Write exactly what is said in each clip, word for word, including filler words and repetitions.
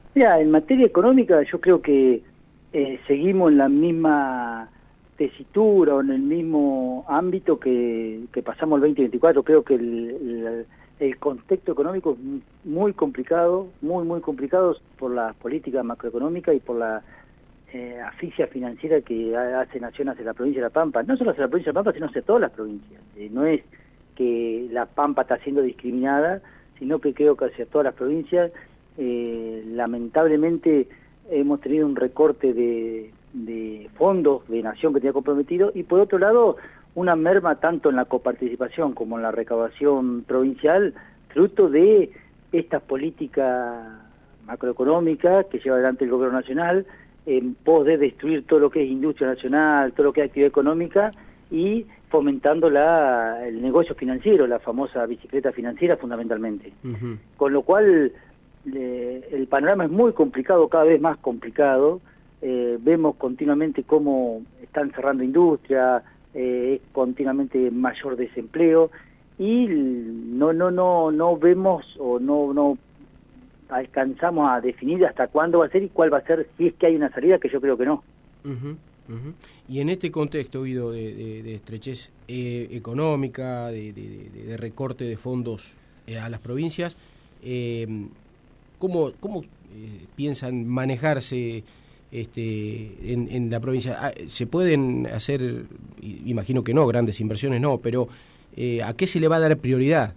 Mira, en materia económica yo creo que eh, seguimos en la misma tesitura o en el mismo ámbito que, que pasamos el veinte veinticuatro. Creo que el, el, el contexto económico es muy complicado, muy, muy complicado por las políticas macroeconómicas y por la eh, asfixia financiera que hace Nación hacia la provincia de La Pampa. No solo hacia la provincia de La Pampa, sino hacia todas las provincias. Eh, no es que La Pampa está siendo discriminada, sino que creo que hacia todas las provincias. Eh, lamentablemente hemos tenido un recorte de, de fondos de Nación que tenía comprometido, y por otro lado una merma tanto en la coparticipación como en la recaudación provincial, fruto de esta política macroeconómica que lleva adelante el gobierno nacional en pos de destruir todo lo que es industria nacional, todo lo que es actividad económica, y fomentando la, el negocio financiero, la famosa bicicleta financiera fundamentalmente. Uh-huh. Con lo cual Eh, el panorama es muy complicado, cada vez más complicado. Eh, vemos continuamente cómo están cerrando industria, eh, es continuamente mayor desempleo, y no no no no vemos o no no alcanzamos a definir hasta cuándo va a ser y cuál va a ser, si es que hay una salida, que yo creo que no. Uh-huh, uh-huh. Y en este contexto, Guido, de, de, de estrechez eh, económica, de, de, de, de recorte de fondos eh, a las provincias, eh, ¿Cómo, cómo eh, piensan manejarse este, en, en la provincia? ¿Se pueden hacer, imagino que no, grandes inversiones no, pero eh, ¿a qué se le va a dar prioridad?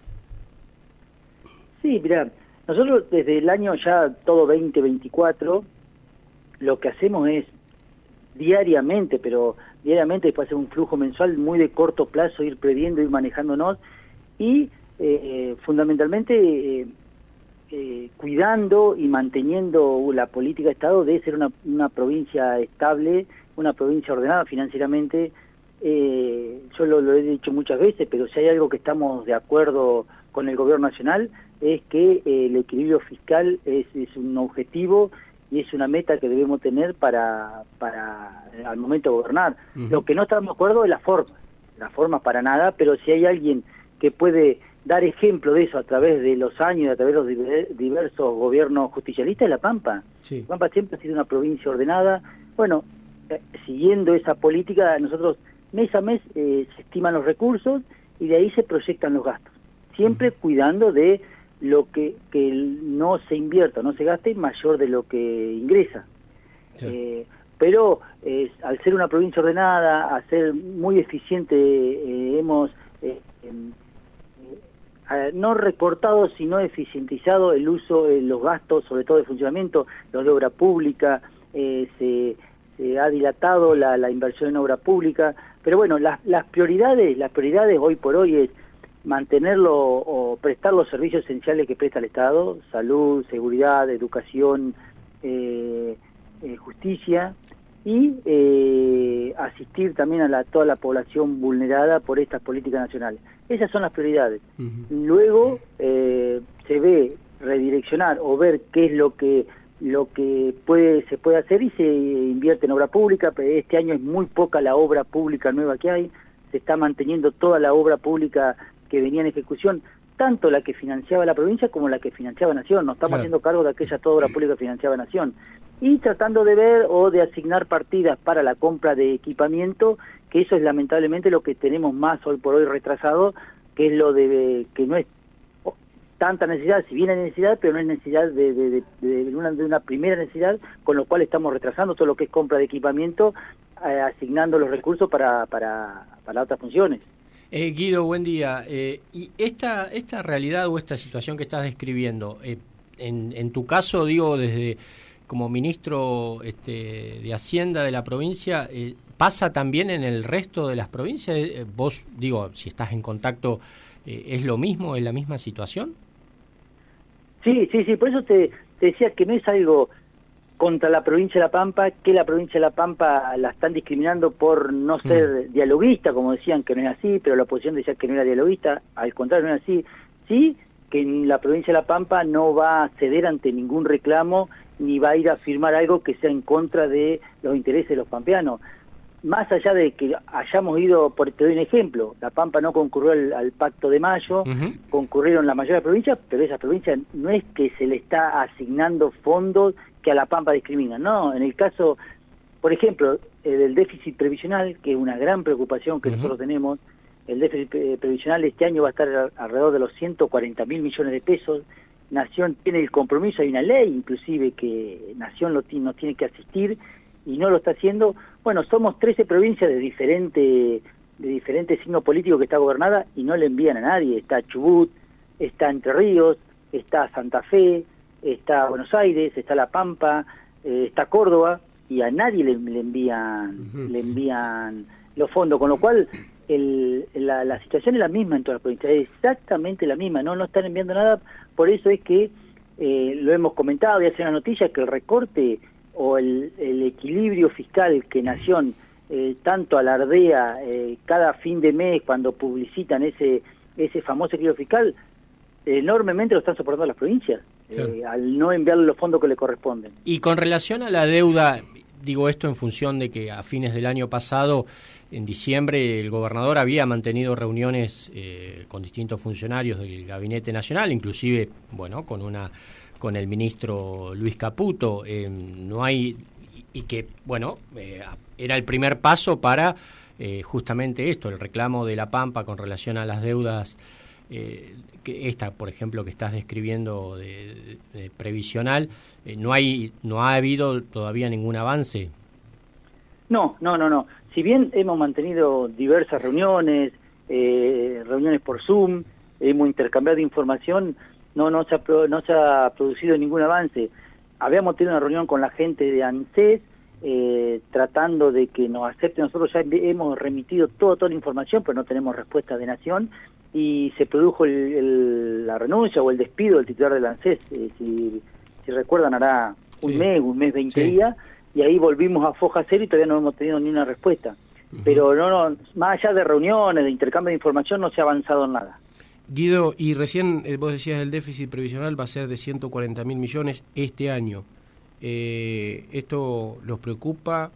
Sí, mirá, nosotros desde el año ya todo veinte veinticuatro, lo que hacemos es diariamente, pero diariamente después hacer un flujo mensual muy de corto plazo, ir previendo, ir manejándonos, y eh, fundamentalmente Eh, Eh, cuidando y manteniendo la política de Estado de ser una, una provincia estable, una provincia ordenada financieramente. Eh, yo lo, lo he dicho muchas veces, pero si hay algo que estamos de acuerdo con el gobierno nacional es que eh, el equilibrio fiscal es, es un objetivo y es una meta que debemos tener para, para al momento de gobernar. Uh-huh. Lo que no estamos de acuerdo es la forma, la forma para nada, pero si hay alguien que puede dar ejemplo de eso a través de los años, a través de los diversos gobiernos justicialistas, es La Pampa. Sí. La Pampa siempre ha sido una provincia ordenada. Bueno, eh, siguiendo esa política, nosotros mes a mes eh, se estiman los recursos y de ahí se proyectan los gastos. Siempre uh-huh. cuidando de lo que, que no se invierta, no se gaste mayor de lo que ingresa. Sí. Eh, pero eh, al ser una provincia ordenada, al ser muy eficiente, eh, hemos... Eh, eh, no recortado, sino eficientizado el uso, eh, los gastos, sobre todo de funcionamiento, los de obra pública, eh, se, se ha dilatado la, la inversión en obra pública, pero bueno, las, las prioridades, las prioridades hoy por hoy es mantenerlo o prestar los servicios esenciales que presta el Estado, salud, seguridad, educación, eh, eh, justicia, y eh, asistir también a la, toda la población vulnerada por estas políticas nacionales. Esas son las prioridades. Uh-huh. Luego eh, se ve redireccionar o ver qué es lo que lo que puede se puede hacer y se invierte en obra pública. Este año es muy poca la obra pública nueva que hay, se está manteniendo toda la obra pública que venía en ejecución, tanto la que financiaba la provincia como la que financiaba Nación. Nos estamos claro. haciendo cargo de aquella toda obra pública que financiaba Nación, y tratando de ver o de asignar partidas para la compra de equipamiento, que eso es lamentablemente lo que tenemos más hoy por hoy retrasado, que es lo de que no es tanta necesidad, si bien hay necesidad, pero no es necesidad de, de, de, de, una, de una primera necesidad, con lo cual estamos retrasando todo lo que es compra de equipamiento, eh, asignando los recursos para, para, para otras funciones. Eh, Guido, buen día. Eh, y esta esta realidad o esta situación que estás describiendo, eh, en, en tu caso, digo, desde como ministro este, de Hacienda de la provincia, eh, ¿pasa también en el resto de las provincias? Eh, vos, digo, si estás en contacto, eh, ¿es lo mismo, es la misma situación? Sí, sí, sí, por eso te, te decía que no es algo contra la provincia de La Pampa, que la provincia de La Pampa la están discriminando por no ser mm. dialoguista, como decían que no es así, pero la oposición decía que no era dialoguista, al contrario, no es así. Sí, que en la provincia de La Pampa no va a ceder ante ningún reclamo, ni va a ir a firmar algo que sea en contra de los intereses de los pampeanos. más allá de que hayamos ido, por, te doy un ejemplo, La Pampa no concurrió al, al Pacto de Mayo, uh-huh. concurrieron la mayoría de provincias, pero esas provincias no es que se le está asignando fondos que a La Pampa discriminan, no, en el caso, por ejemplo, eh, del déficit previsional, que es una gran preocupación que uh-huh. nosotros tenemos, el déficit eh, previsional este año va a estar a, alrededor de los ciento cuarenta mil millones de pesos. Nación tiene el compromiso, hay una ley inclusive que Nación lo nos tiene que asistir y no lo está haciendo. Bueno, somos trece provincias de diferente de diferente signo político que está gobernada y no le envían a nadie. Está Chubut, está Entre Ríos, está Santa Fe, está Buenos Aires, está La Pampa, eh, está Córdoba, y a nadie le, le envían uh-huh. le envían los fondos, con lo cual el, la, la situación es la misma en todas las provincias, es exactamente la misma, no no están enviando nada. Por eso es que eh, lo hemos comentado y hace una noticia que el recorte o el, el equilibrio fiscal que Nación eh, tanto alardea eh, cada fin de mes cuando publicitan ese ese famoso equilibrio fiscal, enormemente lo están soportando las provincias, claro. eh, al no enviarle los fondos que le corresponden. Y con relación a la deuda, digo esto en función de que a fines del año pasado, en diciembre, el gobernador había mantenido reuniones eh, con distintos funcionarios del Gabinete Nacional, inclusive, bueno, con una con el ministro Luis Caputo, eh, no hay y, y que, bueno, eh, era el primer paso para eh, justamente esto, el reclamo de La Pampa con relación a las deudas, eh, que esta, por ejemplo, que estás describiendo de, de, de previsional, eh, no hay no ha habido todavía ningún avance. No, no, no, no. Si bien hemos mantenido diversas reuniones, eh, reuniones por Zoom, hemos intercambiado información, no, no, se ha, no se ha producido ningún avance. Habíamos tenido una reunión con la gente de ANSES, eh, tratando de que nos acepten. Nosotros ya hemos remitido toda, toda la información, pero no tenemos respuesta de Nación, y se produjo el, el, la renuncia o el despido del titular del ANSES. Eh, si, si recuerdan, hará un sí. mes, un mes, veinte sí. días, y ahí volvimos a foja cero y todavía no hemos tenido ni una respuesta. Uh-huh. Pero no, no, más allá de reuniones, de intercambio de información, no se ha avanzado en nada. Guido, y recién eh, vos decías el déficit previsional va a ser de ciento cuarenta mil millones este año. Eh, ¿Esto los preocupa?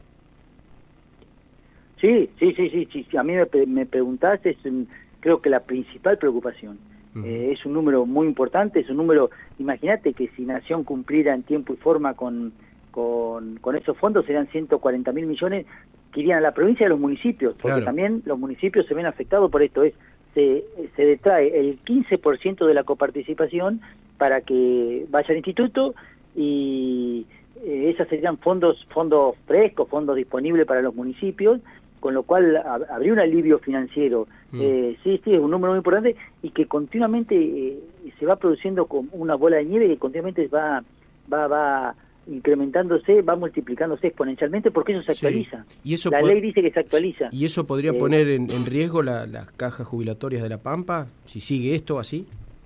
Sí, sí, sí, sí, sí. Si a mí me, me preguntaste, es un, creo que la principal preocupación. Uh-huh. Eh, es un número muy importante, es un número, imagínate que si Nación cumpliera en tiempo y forma con... Con, con esos fondos serían ciento cuarenta mil millones que irían a la provincia y a los municipios, porque claro. también los municipios se ven afectados por esto. Es se, se detrae el quince por ciento de la coparticipación para que vaya al instituto, y eh, esos serían fondos fondos frescos, fondos disponibles para los municipios, con lo cual a, habría un alivio financiero. Mm. Eh, sí, sí, es un número muy importante y que continuamente eh, se va produciendo como una bola de nieve que continuamente va va va incrementándose, va multiplicándose exponencialmente, porque eso se actualiza. Sí. ¿Y eso la ley dice que se actualiza. ¿Y eso podría eh, poner en, en riesgo la, las cajas jubilatorias de La Pampa, si sigue esto así?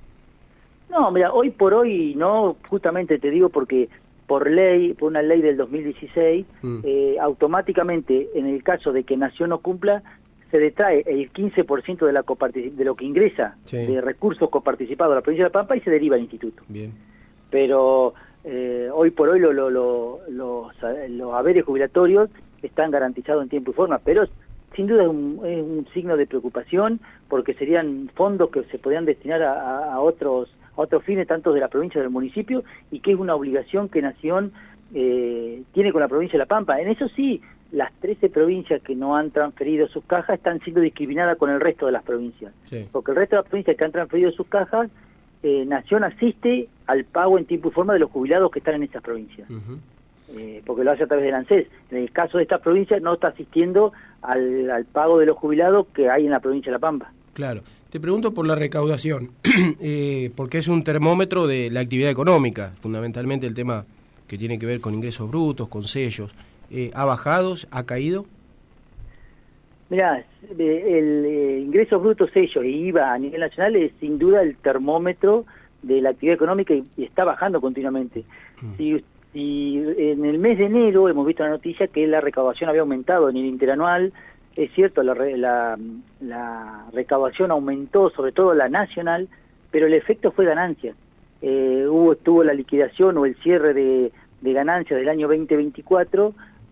No, mira, hoy por hoy no, justamente te digo porque por ley, por una ley del dos mil dieciséis, mm. eh, automáticamente, en el caso de que Nación no cumpla, se detrae el quince por ciento de, la coparticip- de lo que ingresa sí. de recursos coparticipados a la provincia de La Pampa y se deriva al instituto. Bien. Pero Eh, hoy por hoy lo, lo, lo, los, los haberes jubilatorios están garantizados en tiempo y forma, pero sin duda es un, es un signo de preocupación, porque serían fondos que se podrían destinar a, a otros a otros fines, tanto de la provincia como del municipio, y que es una obligación que Nación eh, tiene con la provincia de La Pampa. En eso sí, las trece provincias que no han transferido sus cajas están siendo discriminadas con el resto de las provincias, sí. porque el resto de las provincias que han transferido sus cajas, Eh, Nación asiste al pago en tiempo y forma de los jubilados que están en esas provincias, uh-huh. eh, porque lo hace a través del ANSES. En el caso de estas provincias no está asistiendo al, al pago de los jubilados que hay en la provincia de La Pampa. Claro. Te pregunto por la recaudación, eh, porque es un termómetro de la actividad económica, fundamentalmente el tema que tiene que ver con ingresos brutos, con sellos. Eh, ¿Ha bajado? ¿Ha caído? Mirá, el eh, ingresos brutos, sellos y I V A a nivel nacional es sin duda el termómetro de la actividad económica y, y está bajando continuamente. Mm. Si, si en el mes de enero hemos visto la noticia que la recaudación había aumentado en el interanual, es cierto, la, la, la recaudación aumentó, sobre todo la nacional, pero el efecto fue ganancia. Eh, hubo estuvo la liquidación o el cierre de, de ganancias del año veinte veinticuatro,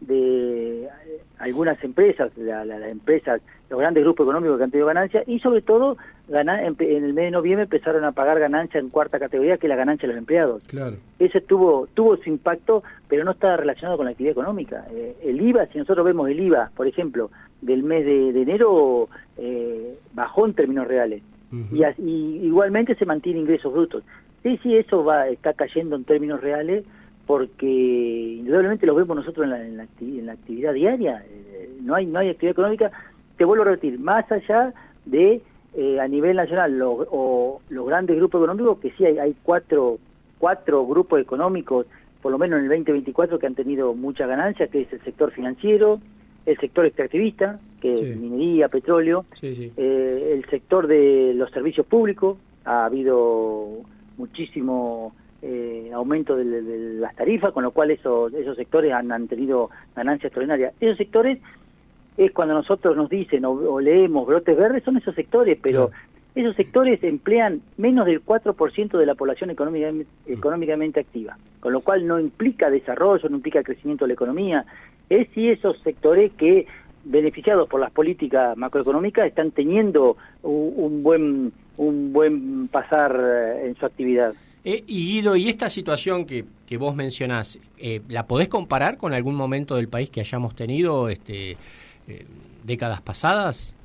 de algunas empresas, las la, la empresas, los grandes grupos económicos que han tenido ganancias, y sobre todo gana, en, en el mes de noviembre empezaron a pagar ganancias en cuarta categoría, que es la ganancia de los empleados. Claro. Ese tuvo tuvo su impacto, pero no está relacionado con la actividad económica. Eh, el I V A, si nosotros vemos el I V A, por ejemplo, del mes de, de enero, eh, bajó en términos reales. Uh-huh. y, y igualmente se mantiene ingresos brutos. Sí, sí, eso va está cayendo en términos reales, porque indudablemente lo vemos nosotros en la, en la, en la actividad diaria. Eh, no hay no hay actividad económica. Te vuelvo a repetir, más allá de eh, a nivel nacional lo, o los grandes grupos económicos, que sí hay, hay cuatro cuatro grupos económicos, por lo menos en el veinte veinticuatro, que han tenido mucha ganancia, que es el sector financiero, el sector extractivista, que sí. es minería, petróleo, sí, sí. Eh, el sector de los servicios públicos, ha habido muchísimo Eh, aumento de, de las tarifas, con lo cual esos esos sectores han, han tenido ganancias extraordinarias. Esos sectores es cuando nosotros nos dicen o, o leemos brotes verdes, son esos sectores, pero sí. esos sectores emplean menos del cuatro por ciento de la población económica, económicamente activa, con lo cual no implica desarrollo, no implica crecimiento de la economía. Es sí esos sectores que, beneficiados por las políticas macroeconómicas, están teniendo un, un buen un buen pasar en su actividad. Eh, y Guido, ¿y esta situación que, que vos mencionás, eh, la podés comparar con algún momento del país que hayamos tenido este, eh, décadas pasadas?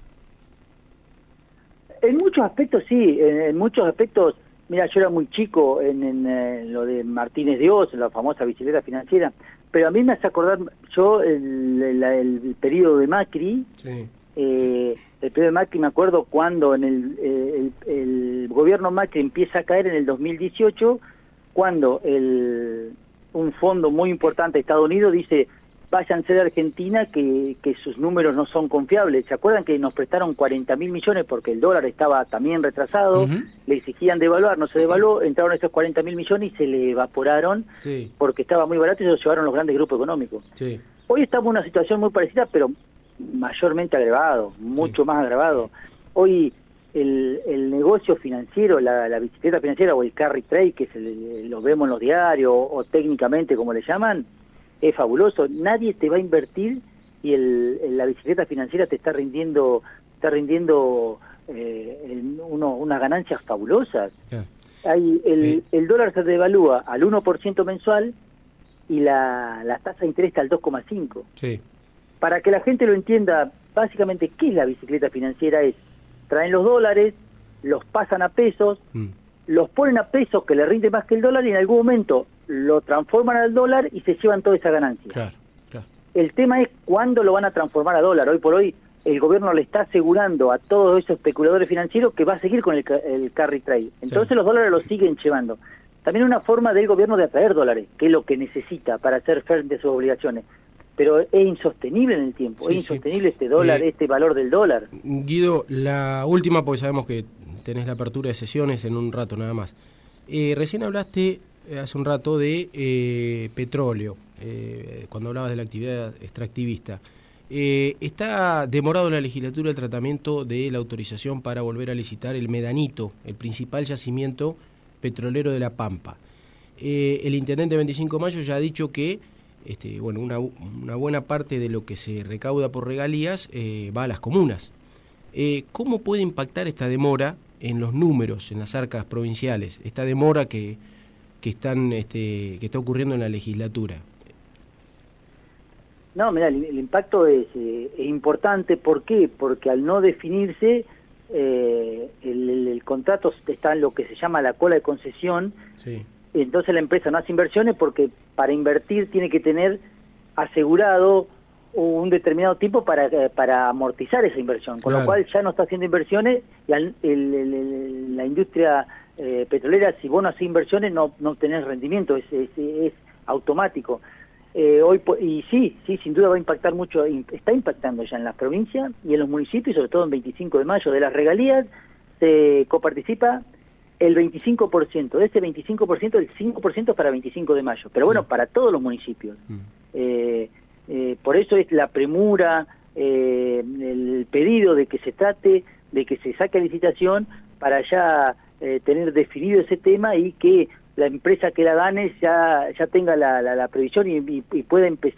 En muchos aspectos sí, en, en muchos aspectos. Mira, yo era muy chico en, en, en lo de Martínez de Oz, la famosa bicicleta financiera, pero a mí me hace acordar, yo el, el, el periodo de Macri, sí. eh, el periodo de Macri me acuerdo cuando en el, eh, el, el gobierno Macri empieza a caer en el dos mil dieciocho, cuando el, un fondo muy importante de Estados Unidos dice, váyanse de Argentina que, que sus números no son confiables. ¿Se acuerdan que nos prestaron cuarenta mil millones porque el dólar estaba también retrasado? Uh-huh. Le exigían devaluar, no se devaluó, entraron esos cuarenta mil millones y se le evaporaron sí. porque estaba muy barato y se los llevaron los grandes grupos económicos. Sí. Hoy estamos en una situación muy parecida, pero mayormente agravado, mucho sí. más agravado. Hoy el, el negocio financiero, la, la bicicleta financiera o el carry trade, que se le, lo vemos en los diarios o, o técnicamente como le llaman, es fabuloso. Nadie te va a invertir y el, el, la bicicleta financiera te está rindiendo está rindiendo eh, el, uno, unas ganancias fabulosas. Yeah. Hay el, sí. el dólar se devalúa al uno por ciento mensual y la, la tasa de interés está al dos coma cinco por ciento. Sí. Para que la gente lo entienda, básicamente, ¿qué es la bicicleta financiera? Es, traen los dólares, los pasan a pesos, mm. los ponen a pesos que le rinde más que el dólar y en algún momento lo transforman al dólar y se llevan toda esa ganancia. Claro, claro. El tema es cuándo lo van a transformar a dólar. Hoy por hoy el gobierno le está asegurando a todos esos especuladores financieros que va a seguir con el, el carry trade. Entonces sí. los dólares los siguen llevando. También una forma del gobierno de atraer dólares, que es lo que necesita para hacer frente a sus obligaciones. Pero es insostenible en el tiempo, sí, es insostenible sí. este dólar, eh, este valor del dólar. Guido, la última, porque sabemos que tenés la apertura de sesiones en un rato nada más. Eh, recién hablaste hace un rato de eh, petróleo, eh, cuando hablabas de la actividad extractivista. Eh, está demorado en la legislatura el tratamiento de la autorización para volver a licitar el Medanito, el principal yacimiento petrolero de La Pampa. Eh, el intendente veinticinco de mayo ya ha dicho que este, bueno, una, una buena parte de lo que se recauda por regalías eh, va a las comunas. Eh, ¿Cómo puede impactar esta demora en los números, en las arcas provinciales? Esta demora que que están este, que está ocurriendo en la legislatura. No, mira, el, el impacto es, eh, es importante. ¿Por qué? Porque al no definirse eh, el, el, el contrato está en lo que se llama la cola de concesión. Sí. Entonces la empresa no hace inversiones porque para invertir tiene que tener asegurado un determinado tiempo para para amortizar esa inversión, con claro. lo cual ya no está haciendo inversiones y al, el, el, el, la industria eh, petrolera, si vos no haces inversiones no no tenés rendimiento, es, es, es automático. Eh, hoy y sí, sí, sin duda va a impactar mucho, está impactando ya en las provincias y en los municipios, sobre todo en veinticinco de mayo. De las regalías se coparticipa el veinticinco por ciento, de ese veinticinco por ciento, el cinco por ciento es para veinticinco de mayo, pero bueno, mm. para todos los municipios. Mm. Eh, eh, por eso es la premura, eh, el pedido de que se trate, de que se saque a licitación para ya eh, tener definido ese tema y que la empresa que la gane ya ya tenga la, la, la previsión y, y, y pueda empezar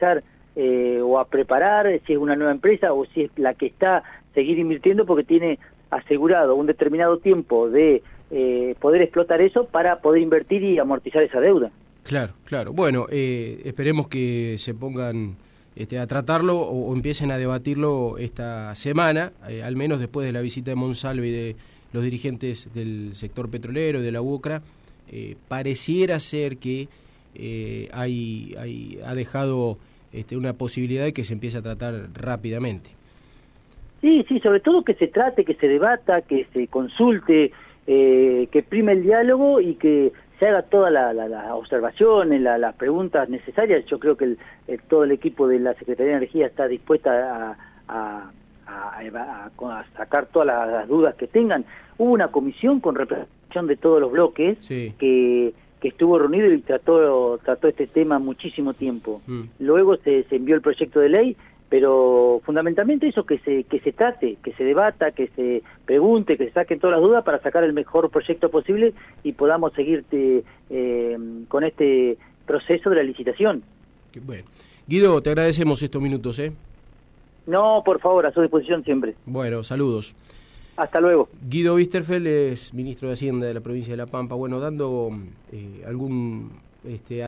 eh, o a preparar, si es una nueva empresa o si es la que está seguir invirtiendo porque tiene asegurado un determinado tiempo de eh, poder explotar eso para poder invertir y amortizar esa deuda. Claro, claro. Bueno, eh, esperemos que se pongan este, a tratarlo o, o empiecen a debatirlo esta semana, eh, al menos después de la visita de Monsalve y de los dirigentes del sector petrolero y de la UOCRA. Eh, pareciera ser que eh, hay, hay, ha dejado este, una posibilidad de que se empiece a tratar rápidamente. Sí, sí, sobre todo que se trate, que se debata, que se consulte, eh, que prime el diálogo y que se haga todas las la, la observaciones, las la preguntas necesarias. Yo creo que el, el, todo el equipo de la Secretaría de Energía está dispuesta a, a, a, a, a sacar todas las, las dudas que tengan. Hubo una comisión con representación de todos los bloques sí. que, que estuvo reunido y trató, trató este tema muchísimo tiempo. Mm. Luego se, se envió el proyecto de ley, pero fundamentalmente eso, que se que se trate, que se debata, que se pregunte, que se saquen todas las dudas para sacar el mejor proyecto posible y podamos seguir eh, con este proceso de la licitación. Bueno, Guido, te agradecemos estos minutos, ¿eh? No, por favor, a su disposición siempre. Bueno, saludos. Hasta luego. Guido Wisterfeld es ministro de Hacienda de la provincia de La Pampa. Bueno, dando eh, algún... este